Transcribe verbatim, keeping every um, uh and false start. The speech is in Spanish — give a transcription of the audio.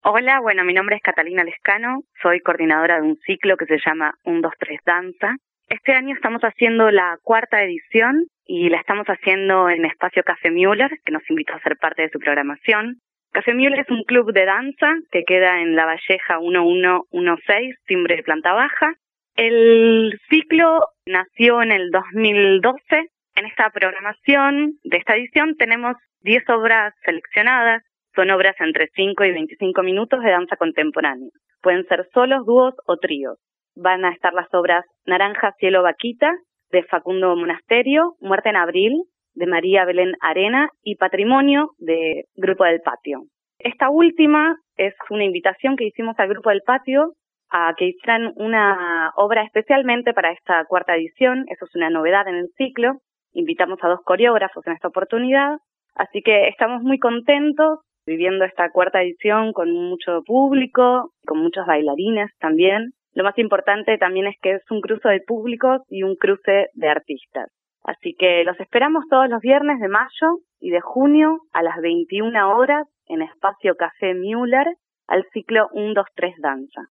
Hola, bueno, mi nombre es Catalina Lescano, soy coordinadora de un ciclo que se llama uno dos tres Danza. Este año estamos haciendo la cuarta edición y la estamos haciendo en Espacio Café Müller, que nos invitó a ser parte de su programación. Café Müller es un club de danza que queda en La Valleja uno uno uno seis, timbre de planta baja. El ciclo nació en el dos mil doce. En esta programación de esta edición tenemos diez obras seleccionadas. Son obras entre cinco y veinticinco minutos de danza contemporánea. Pueden ser solos, dúos o tríos. Van a estar las obras Naranja, Cielo, Vaquita, de Facundo Monasterio, Muerte en Abril, de María Belén Arena, y Patrimonio, de Grupo del Patio. Esta última es una invitación que hicimos al Grupo del Patio a que hicieran una obra especialmente para esta cuarta edición. Eso es una novedad en el ciclo. Invitamos a dos coreógrafos en esta oportunidad. Así que estamos muy contentos viviendo esta cuarta edición con mucho público, con muchos bailarines también. Lo más importante también es que es un cruce de públicos y un cruce de artistas. Así que los esperamos todos los viernes de mayo y de junio a las veintiuna horas en Espacio Café Müller al ciclo uno dos tres Danza.